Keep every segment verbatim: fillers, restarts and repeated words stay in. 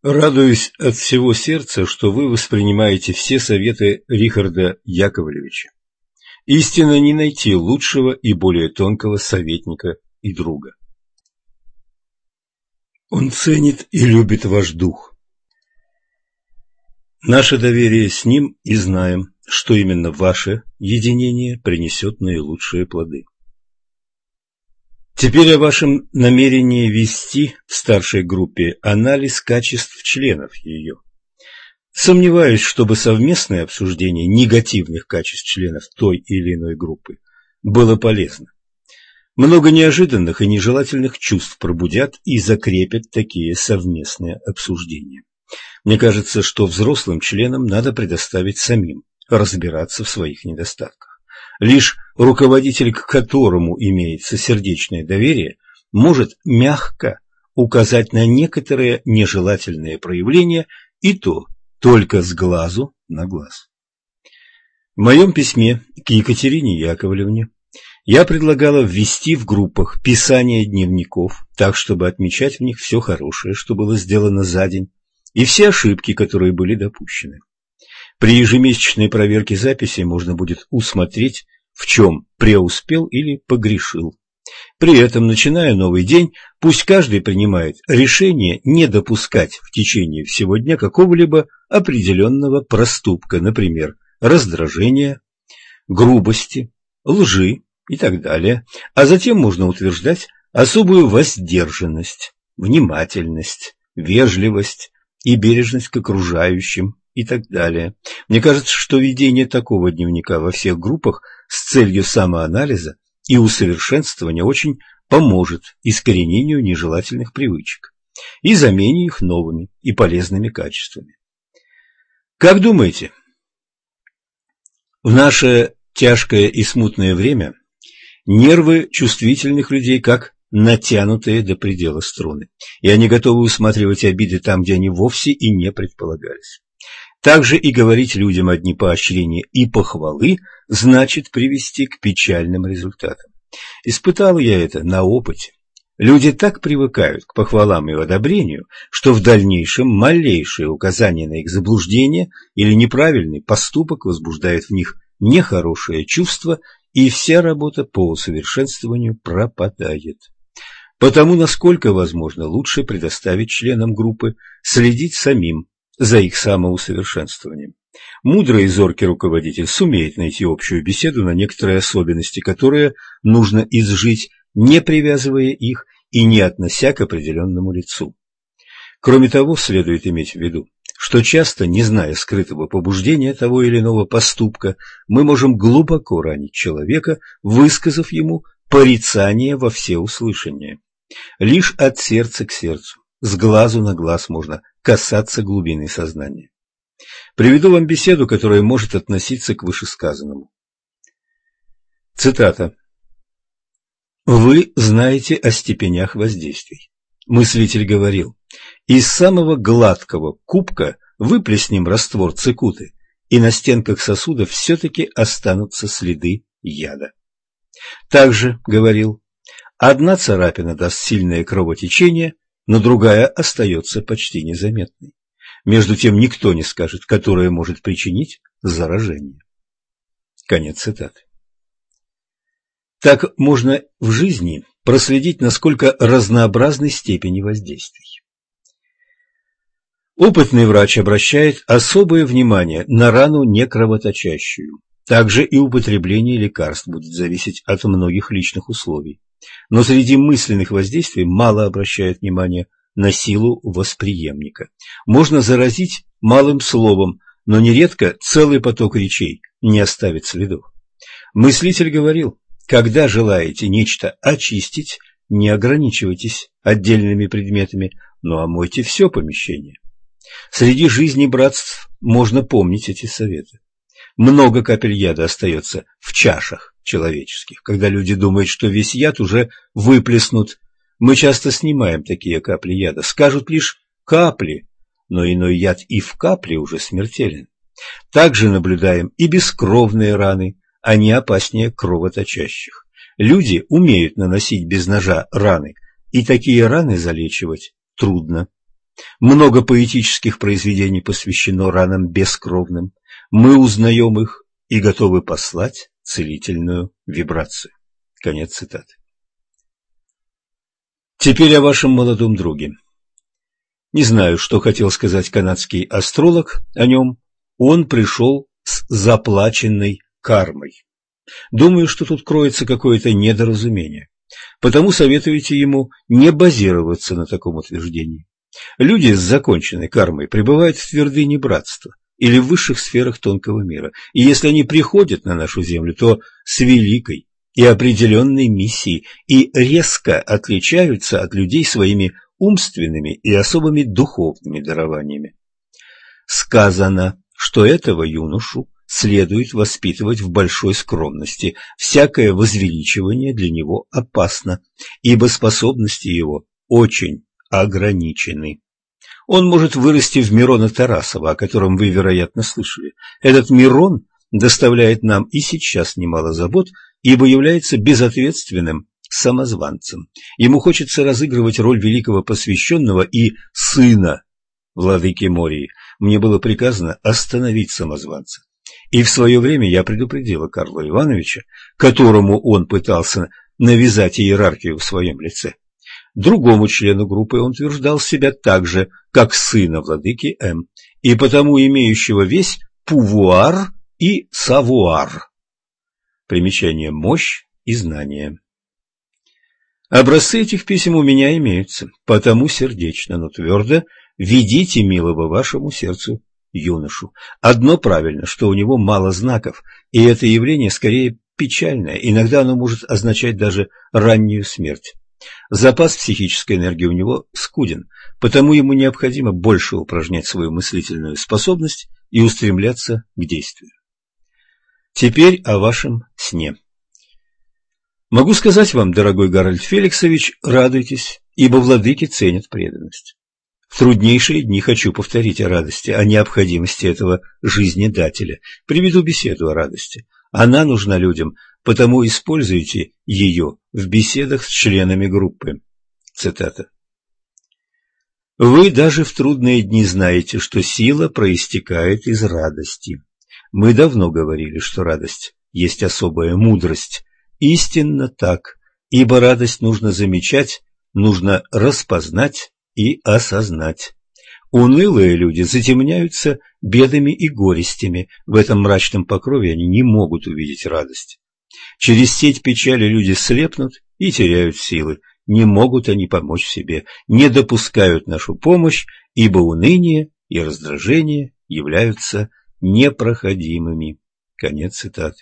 Радуюсь от всего сердца, что вы воспринимаете все советы Рихарда Яковлевича. Истинно не найти лучшего и более тонкого советника и друга. Он ценит и любит ваш дух. Наше доверие с ним, и знаем, что именно ваше единение принесет наилучшие плоды. Теперь о вашем намерении вести в старшей группе анализ качеств членов ее. Сомневаюсь, чтобы совместное обсуждение негативных качеств членов той или иной группы было полезно. Много неожиданных и нежелательных чувств пробудят и закрепят такие совместные обсуждения. Мне кажется, что взрослым членам надо предоставить самим разбираться в своих недостатках. Лишь руководитель, к которому имеется сердечное доверие, может мягко указать на некоторые нежелательные проявления, и то только с глазу на глаз. В моем письме к Екатерине Яковлевне я предлагала ввести в группах писание дневников, так, чтобы отмечать в них все хорошее, что было сделано за день, и все ошибки, которые были допущены. При ежемесячной проверке записей можно будет усмотреть, в чем преуспел или погрешил. При этом, начиная новый день, пусть каждый принимает решение не допускать в течение всего дня какого-либо определенного проступка, например, раздражения, грубости, лжи и так далее, а затем можно утверждать особую воздержанность, внимательность, вежливость и бережность к окружающим и так далее. Мне кажется, что ведение такого дневника во всех группах с целью самоанализа и усовершенствования очень поможет искоренению нежелательных привычек и замене их новыми и полезными качествами. Как думаете, в наше тяжкое и смутное время нервы чувствительных людей как натянутые до предела струны, и они готовы усматривать обиды там, где они вовсе и не предполагались. Также и говорить людям одни поощрения и похвалы значит привести к печальным результатам. Испытал я это на опыте. Люди так привыкают к похвалам и одобрению, что в дальнейшем малейшее указание на их заблуждение или неправильный поступок возбуждает в них нехорошее чувство, и вся работа по усовершенствованию пропадает. Потому, насколько возможно, лучше предоставить членам группы следить самим за их самоусовершенствованием. Мудрый и зоркий руководитель сумеет найти общую беседу на некоторые особенности, которые нужно изжить, не привязывая их и не относя к определенному лицу. Кроме того, следует иметь в виду, что часто, не зная скрытого побуждения того или иного поступка, мы можем глубоко ранить человека, высказав ему порицание во всеуслышание. Лишь от сердца к сердцу, с глазу на глаз можно касаться глубины сознания. Приведу вам беседу, которая может относиться к вышесказанному. Цитата. «Вы знаете о степенях воздействий. Мыслитель говорил: из самого гладкого кубка выплеснем раствор цикуты, и на стенках сосудов все-таки останутся следы яда. Также говорил: одна царапина даст сильное кровотечение, но другая остается почти незаметной. Между тем никто не скажет, которая может причинить заражение». Конец цитаты. Так можно в жизни проследить, насколько разнообразны степени воздействий. Опытный врач обращает особое внимание на рану некровоточащую. Также и употребление лекарств будет зависеть от многих личных условий. Но среди мысленных воздействий мало обращают внимание на силу восприемника. Можно заразить малым словом, но нередко целый поток речей не оставит следов. Мыслитель говорил: когда желаете нечто очистить, не ограничивайтесь отдельными предметами, но омойте все помещение. Среди жизни братств можно помнить эти советы. Много капель яда остается в чашах человеческих. Когда люди думают, что весь яд уже выплеснут, мы часто снимаем такие капли яда. Скажут лишь капли, но иной яд и в капле уже смертелен. Также наблюдаем и бескровные раны, они опаснее кровоточащих. Люди умеют наносить без ножа раны, и такие раны залечивать трудно. Много поэтических произведений посвящено ранам бескровным. Мы узнаем их и готовы послать целительную вибрацию. Конец цитаты. Теперь о вашем молодом друге. Не знаю, что хотел сказать канадский астролог о нем. Он пришел с заплаченной кармой. Думаю, что тут кроется какое-то недоразумение. Потому советуйте ему не базироваться на таком утверждении. Люди с законченной кармой пребывают в твердыне братства или в высших сферах тонкого мира. И если они приходят на нашу землю, то с великой и определенной миссией и резко отличаются от людей своими умственными и особыми духовными дарованиями. Сказано, что этого юношу следует воспитывать в большой скромности. Всякое возвеличивание для него опасно, ибо способности его очень ограничены. Он может вырасти в Мирона Тарасова, о котором вы, вероятно, слышали. Этот Мирон доставляет нам и сейчас немало забот, ибо является безответственным самозванцем. Ему хочется разыгрывать роль великого посвященного и сына владыки Мории. Мне было приказано остановить самозванца. И в свое время я предупредила Карла Ивановича, которому он пытался навязать иерархию в своем лице. Другому члену группы он утверждал себя так же, как сына владыки М, и потому имеющего весь пувуар и савуар. Примечание: мощь и знание. Образцы этих писем у меня имеются, потому сердечно, но твердо ведите милого вашему сердцу юношу. Одно правильно, что у него мало знаков, и это явление скорее печальное, иногда оно может означать даже раннюю смерть. Запас психической энергии у него скуден, потому ему необходимо больше упражнять свою мыслительную способность и устремляться к действию. Теперь о вашем сне. Могу сказать вам, дорогой Гарольд Феликсович, радуйтесь, ибо владыки ценят преданность. В труднейшие дни хочу повторить о радости, о необходимости этого жизнедателя. Приведу беседу о радости. Она нужна людям, потому используйте ее в беседах с членами группы. Цитата. Вы даже в трудные дни знаете, что сила проистекает из радости. Мы давно говорили, что радость есть особая мудрость. Истинно так, ибо радость нужно замечать, нужно распознать и осознать. Унылые люди затемняются бедами и горестями, в этом мрачном покрове они не могут увидеть радость. Через сеть печали люди слепнут и теряют силы, не могут они помочь себе, не допускают нашу помощь, ибо уныние и раздражение являются непроходимыми. Конец цитаты.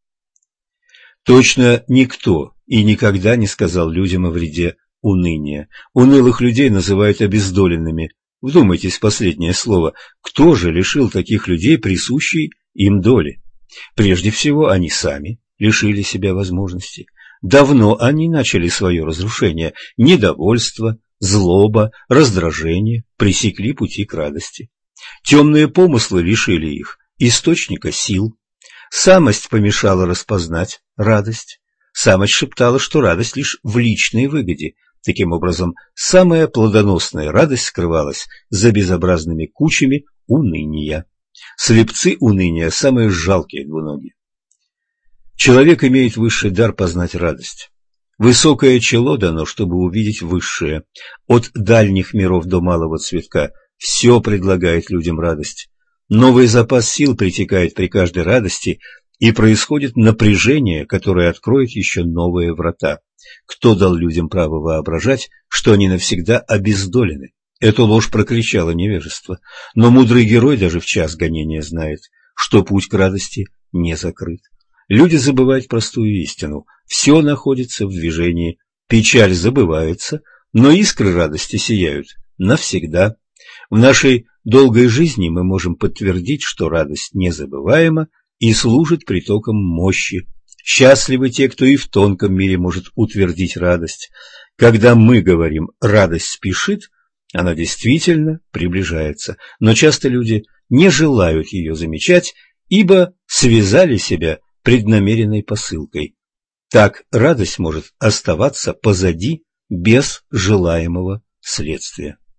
Точно никто и никогда не сказал людям о вреде уныния. Унылых людей называют обездоленными. Вдумайтесь в последнее слово. Кто же лишил таких людей присущей им доли? Прежде всего, они сами лишили себя возможности. Давно они начали свое разрушение. Недовольство, злоба, раздражение пресекли пути к радости. Темные помыслы лишили их источника сил. Самость помешала распознать радость. Самость шептала, что радость лишь в личной выгоде. Таким образом, самая плодоносная радость скрывалась за безобразными кучами уныния. Слепцы уныния – самые жалкие двуногие. Человек имеет высший дар познать радость. Высокое чело дано, чтобы увидеть высшее. От дальних миров до малого цветка все предлагает людям радость. Новый запас сил притекает при каждой радости, и происходит напряжение, которое откроет еще новые врата. Кто дал людям право воображать, что они навсегда обездолены? Эту ложь прокричало невежество. Но мудрый герой даже в час гонения знает, что путь к радости не закрыт. Люди забывают простую истину. Все находится в движении. Печаль забывается, но искры радости сияют навсегда. В нашей долгой жизни мы можем подтвердить, что радость незабываема и служит притоком мощи. Счастливы те, кто и в тонком мире может утвердить радость. Когда мы говорим «радость спешит», она действительно приближается, но часто люди не желают ее замечать, ибо связали себя преднамеренной посылкой. Так радость может оставаться позади без желаемого следствия.